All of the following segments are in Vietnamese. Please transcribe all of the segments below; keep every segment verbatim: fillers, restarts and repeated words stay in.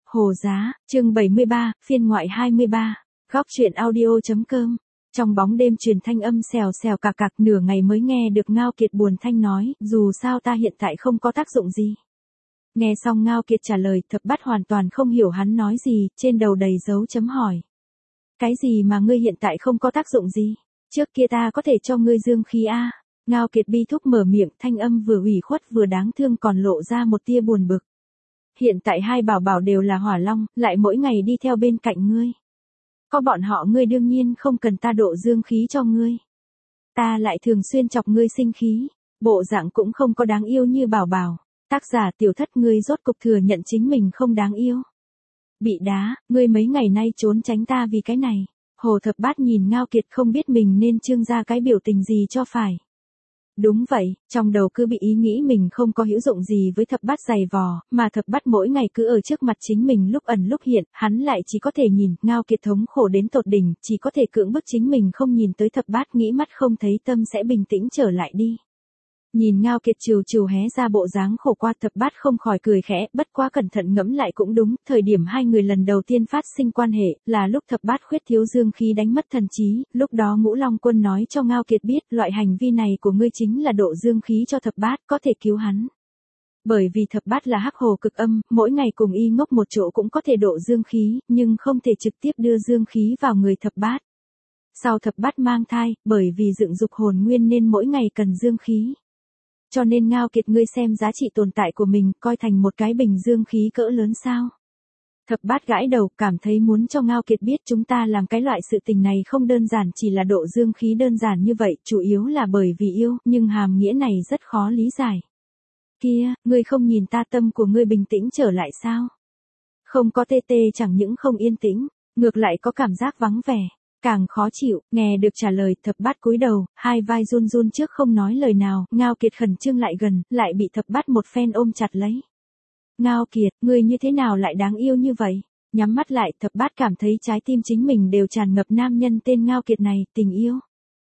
Hồ Giá, chương bảy mươi ba, phiên ngoại hai mươi ba, góc truyện audio.com. Trong bóng đêm truyền thanh âm xèo xèo cạc cạc, nửa ngày mới nghe được Ngao Kiệt buồn thanh nói, dù sao ta hiện tại không có tác dụng gì. Nghe xong Ngao Kiệt trả lời, Thập Bát hoàn toàn không hiểu hắn nói gì, trên đầu đầy dấu chấm hỏi. Cái gì mà ngươi hiện tại không có tác dụng gì? Trước kia ta có thể cho ngươi dương khí a. Ngao Kiệt bi thúc mở miệng, thanh âm vừa ủy khuất vừa đáng thương còn lộ ra một tia buồn bực. Hiện tại hai bảo bảo đều là hỏa long, lại mỗi ngày đi theo bên cạnh ngươi. Có bọn họ ngươi đương nhiên không cần ta độ dương khí cho ngươi. Ta lại thường xuyên chọc ngươi sinh khí, bộ dạng cũng không có đáng yêu như bảo bảo. Tác giả Tiểu Thất, ngươi rốt cục thừa nhận chính mình không đáng yêu. Bị đá, ngươi mấy ngày nay trốn tránh ta vì cái này. Hồ Thập Bát nhìn Ngao Kiệt không biết mình nên trưng ra cái biểu tình gì cho phải. Đúng vậy, trong đầu cứ bị ý nghĩ mình không có hữu dụng gì với Thập Bát giày vò, mà Thập Bát mỗi ngày cứ ở trước mặt chính mình lúc ẩn lúc hiện, hắn lại chỉ có thể nhìn. Ngao Kiệt thống khổ đến tột đỉnh, chỉ có thể cưỡng bức chính mình không nhìn tới Thập Bát, nghĩ mắt không thấy tâm sẽ bình tĩnh trở lại đi. Nhìn Ngao Kiệt trừ trừ hé ra bộ dáng khổ qua, Thập Bát không khỏi cười khẽ, bất quá cẩn thận ngẫm lại cũng đúng, thời điểm hai người lần đầu tiên phát sinh quan hệ, là lúc Thập Bát khuyết thiếu dương khí đánh mất thần trí, lúc đó Ngũ Long Quân nói cho Ngao Kiệt biết, loại hành vi này của ngươi chính là độ dương khí cho Thập Bát, có thể cứu hắn. Bởi vì Thập Bát là hắc hồ cực âm, mỗi ngày cùng y ngốc một chỗ cũng có thể độ dương khí, nhưng không thể trực tiếp đưa dương khí vào người Thập Bát. Sau Thập Bát mang thai, bởi vì dựng dục hồn nguyên nên mỗi ngày cần dương khí. Cho nên Ngao Kiệt, ngươi xem giá trị tồn tại của mình, coi thành một cái bình dương khí cỡ lớn sao? Thập Bát gãi đầu, cảm thấy muốn cho Ngao Kiệt biết chúng ta làm cái loại sự tình này không đơn giản chỉ là độ dương khí đơn giản như vậy, chủ yếu là bởi vì yêu, nhưng hàm nghĩa này rất khó lý giải. Kia, ngươi không nhìn ta tâm của ngươi bình tĩnh trở lại sao? Không có tê tê chẳng những không yên tĩnh, ngược lại có cảm giác vắng vẻ. Càng khó chịu, nghe được trả lời, Thập Bát cúi đầu, hai vai run run trước không nói lời nào, Ngao Kiệt khẩn trương lại gần, lại bị Thập Bát một phen ôm chặt lấy. Ngao Kiệt, ngươi như thế nào lại đáng yêu như vậy? Nhắm mắt lại, Thập Bát cảm thấy trái tim chính mình đều tràn ngập nam nhân tên Ngao Kiệt này, tình yêu.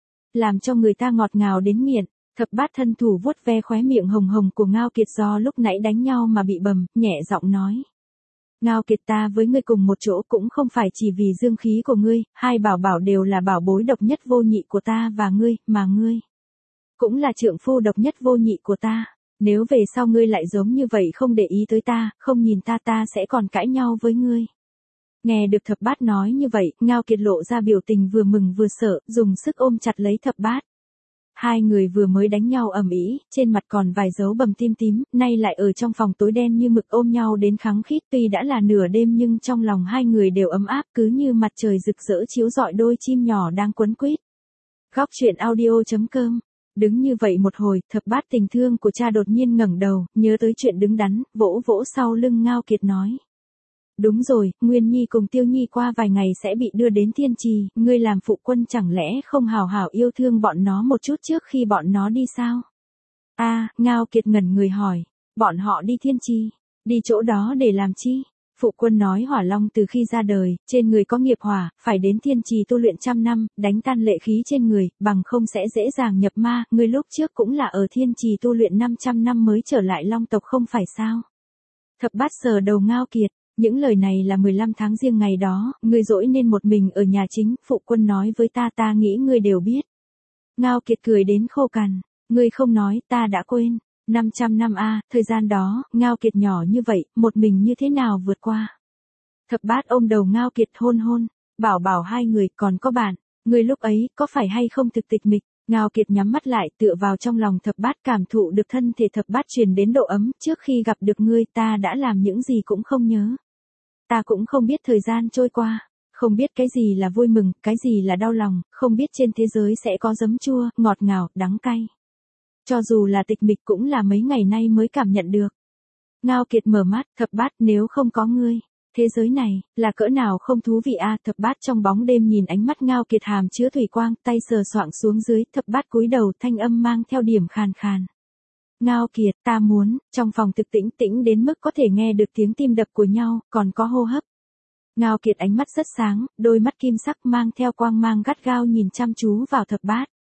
Làm cho người ta ngọt ngào đến nghiện. Thập Bát thân thủ vuốt ve khóe miệng hồng hồng của Ngao Kiệt do lúc nãy đánh nhau mà bị bầm, nhẹ giọng nói. Ngao Kiệt, ta với ngươi cùng một chỗ cũng không phải chỉ vì dương khí của ngươi, hai bảo bảo đều là bảo bối độc nhất vô nhị của ta và ngươi, mà ngươi cũng là trượng phu độc nhất vô nhị của ta. Nếu về sau ngươi lại giống như vậy không để ý tới ta, không nhìn ta ta sẽ còn cãi nhau với ngươi. Nghe được Thập Bát nói như vậy, Ngao Kiệt lộ ra biểu tình vừa mừng vừa sợ, dùng sức ôm chặt lấy Thập Bát. Hai người vừa mới đánh nhau ầm ĩ, trên mặt còn vài dấu bầm tím tím, nay lại ở trong phòng tối đen như mực ôm nhau đến khăng khít, tuy đã là nửa đêm nhưng trong lòng hai người đều ấm áp, cứ như mặt trời rực rỡ chiếu rọi đôi chim nhỏ đang quấn quýt. Góc truyện audio.com. Đứng như vậy một hồi, Thập Bát tình thương của cha đột nhiên ngẩng đầu, nhớ tới chuyện đứng đắn, vỗ vỗ sau lưng Ngao Kiệt nói. Đúng rồi, Nguyên Nhi cùng Tiêu Nhi qua vài ngày sẽ bị đưa đến Thiên Trì, ngươi làm phụ quân chẳng lẽ không hào hào yêu thương bọn nó một chút trước khi bọn nó đi sao? A, à, Ngao Kiệt ngẩn người hỏi, bọn họ đi Thiên Trì, đi chỗ đó để làm chi? Phụ quân nói Hỏa Long từ khi ra đời, trên người có nghiệp hỏa, phải đến Thiên Trì tu luyện trăm năm, đánh tan lệ khí trên người, bằng không sẽ dễ dàng nhập ma, ngươi lúc trước cũng là ở Thiên Trì tu luyện năm trăm năm mới trở lại Long tộc không phải sao? Thập Bát sờ đầu Ngao Kiệt. Những lời này là mười lăm tháng riêng ngày đó, ngươi dỗi nên một mình ở nhà chính, phụ quân nói với ta ta nghĩ ngươi đều biết. Ngao Kiệt cười đến khô cằn, ngươi không nói, ta đã quên. năm trăm năm a, thời gian đó, Ngao Kiệt nhỏ như vậy, một mình như thế nào vượt qua. Thập Bát ôm đầu Ngao Kiệt hôn hôn, bảo bảo hai người còn có bạn, ngươi lúc ấy có phải hay không thực tịch mịch. Ngao Kiệt nhắm mắt lại tựa vào trong lòng Thập Bát, cảm thụ được thân thể Thập Bát truyền đến độ ấm, trước khi gặp được ngươi ta đã làm những gì cũng không nhớ. Ta cũng không biết thời gian trôi qua, không biết cái gì là vui mừng, cái gì là đau lòng, không biết trên thế giới sẽ có giấm chua, ngọt ngào, đắng cay. Cho dù là tịch mịch cũng là mấy ngày nay mới cảm nhận được. Ngao Kiệt mở mắt, Thập Bát, nếu không có ngươi, thế giới này, là cỡ nào không thú vị a. Thập Bát trong bóng đêm nhìn ánh mắt Ngao Kiệt hàm chứa thủy quang, tay sờ soạng xuống dưới, Thập Bát cúi đầu, thanh âm mang theo điểm khàn khàn. Ngao Kiệt, ta muốn, trong phòng thực tĩnh tĩnh đến mức có thể nghe được tiếng tim đập của nhau, còn có hô hấp. Ngao Kiệt ánh mắt rất sáng, đôi mắt kim sắc mang theo quang mang gắt gao nhìn chăm chú vào Thập Bát.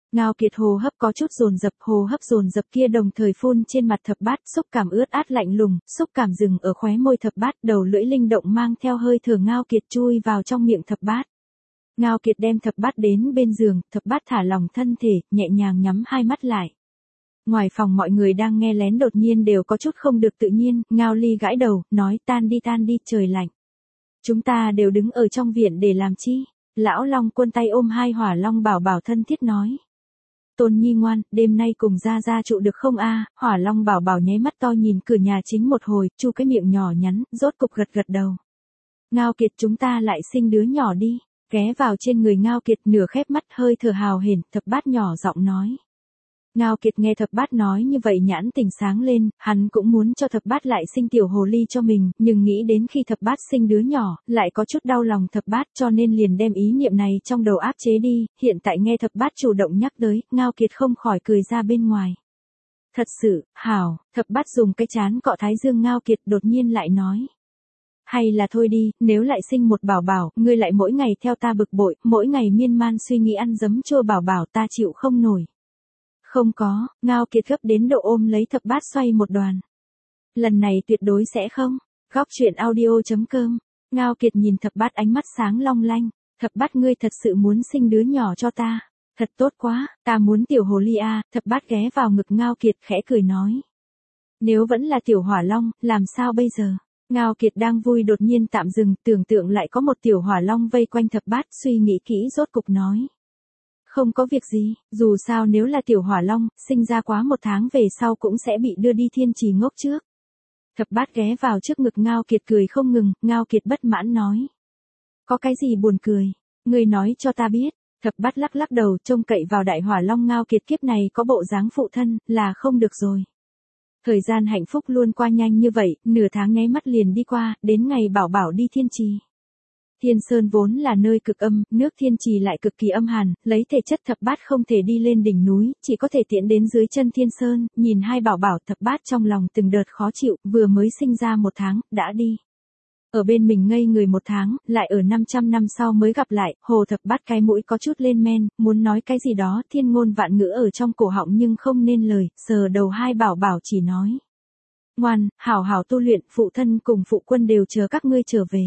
Ngao Kiệt hô hấp có chút dồn dập, hô hấp dồn dập kia đồng thời phun trên mặt Thập Bát, xúc cảm ướt át lạnh lùng, xúc cảm dừng ở khóe môi Thập Bát, đầu lưỡi linh động mang theo hơi thở Ngao Kiệt chui vào trong miệng Thập Bát. Ngao Kiệt đem Thập Bát đến bên giường, Thập Bát thả lỏng thân thể, nhẹ nhàng nhắm hai mắt lại. Ngoài phòng mọi người đang nghe lén đột nhiên đều có chút không được tự nhiên, Ngao Ly gãi đầu, nói tan đi tan đi, trời lạnh. Chúng ta đều đứng ở trong viện để làm chi? Lão Long Quân tay ôm hai hỏa long bảo bảo thân thiết nói. Tôn Nhi ngoan, đêm nay cùng ra ra trụ được không a? Hỏa Long bảo bảo nháy mắt to nhìn cửa nhà chính một hồi, chu cái miệng nhỏ nhắn, rốt cục gật gật đầu. Ngao Kiệt chúng ta lại sinh đứa nhỏ đi. Ghé vào trên người Ngao Kiệt nửa khép mắt hơi thở hào hển, Thập Bát nhỏ giọng nói. Ngao Kiệt nghe Thập Bát nói như vậy nhãn tình sáng lên, hắn cũng muốn cho Thập Bát lại sinh tiểu hồ ly cho mình, nhưng nghĩ đến khi Thập Bát sinh đứa nhỏ, lại có chút đau lòng Thập Bát cho nên liền đem ý niệm này trong đầu áp chế đi, hiện tại nghe Thập Bát chủ động nhắc tới, Ngao Kiệt không khỏi cười ra bên ngoài. Thật sự, hảo, Thập Bát dùng cái chán cọ thái dương Ngao Kiệt đột nhiên lại nói. Hay là thôi đi, nếu lại sinh một bảo bảo, ngươi lại mỗi ngày theo ta bực bội, mỗi ngày miên man suy nghĩ ăn giấm chua bảo bảo ta chịu không nổi. Không có, Ngao Kiệt gấp đến độ ôm lấy Thập Bát xoay một đoàn. Lần này tuyệt đối sẽ không. Góc truyện audio chấm com. Ngao Kiệt nhìn Thập Bát ánh mắt sáng long lanh. Thập Bát ngươi thật sự muốn sinh đứa nhỏ cho ta. Thật tốt quá, ta muốn tiểu hồ ly a. Thập Bát ghé vào ngực Ngao Kiệt khẽ cười nói. Nếu vẫn là tiểu hỏa long, làm sao bây giờ? Ngao Kiệt đang vui đột nhiên tạm dừng, tưởng tượng lại có một tiểu hỏa long vây quanh Thập Bát, suy nghĩ kỹ rốt cục nói. Không có việc gì, dù sao nếu là tiểu hỏa long, sinh ra quá một tháng về sau cũng sẽ bị đưa đi thiên trì ngốc trước. Thập Bát ghé vào trước ngực Ngao Kiệt cười không ngừng, Ngao Kiệt bất mãn nói. Có cái gì buồn cười, ngươi nói cho ta biết. Thập Bát lắc lắc đầu trông cậy vào đại hỏa long Ngao Kiệt kiếp này có bộ dáng phụ thân, là không được rồi. Thời gian hạnh phúc luôn qua nhanh như vậy, nửa tháng nháy mắt liền đi qua, đến ngày bảo bảo đi thiên trì. Thiên Sơn vốn là nơi cực âm, nước thiên trì lại cực kỳ âm hàn, lấy thể chất Thập Bát không thể đi lên đỉnh núi, chỉ có thể tiễn đến dưới chân Thiên Sơn, nhìn hai bảo bảo Thập Bát trong lòng từng đợt khó chịu, vừa mới sinh ra một tháng, đã đi. Ở bên mình ngây người một tháng, lại ở năm trăm năm sau mới gặp lại, Hồ Thập Bát cái mũi có chút lên men, muốn nói cái gì đó, thiên ngôn vạn ngữ ở trong cổ họng nhưng không nên lời, sờ đầu hai bảo bảo chỉ nói. Ngoan, hảo hảo tu luyện, phụ thân cùng phụ quân đều chờ các ngươi trở về.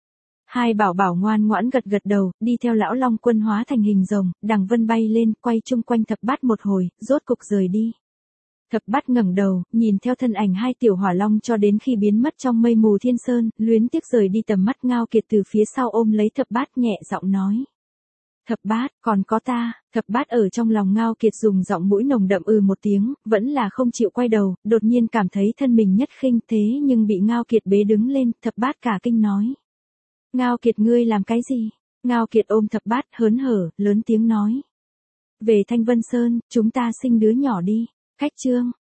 Hai bảo bảo ngoan ngoãn gật gật đầu, đi theo lão Long Quân hóa thành hình rồng, đằng vân bay lên, quay chung quanh Thập Bát một hồi, rốt cục rời đi. Thập Bát ngẩng đầu, nhìn theo thân ảnh hai tiểu hỏa long cho đến khi biến mất trong mây mù thiên sơn, luyến tiếc rời đi tầm mắt. Ngao Kiệt từ phía sau ôm lấy Thập Bát nhẹ giọng nói. Thập Bát, còn có ta. Thập Bát ở trong lòng Ngao Kiệt dùng giọng mũi nồng đậm ư một tiếng, vẫn là không chịu quay đầu, đột nhiên cảm thấy thân mình nhất khinh thế nhưng bị Ngao Kiệt bế đứng lên, Thập Bát cả kinh nói. Ngao Kiệt ngươi làm cái gì? Ngao Kiệt ôm Thập Bát hớn hở, lớn tiếng nói. Về Thanh Vân Sơn, chúng ta sinh đứa nhỏ đi. Khách chương.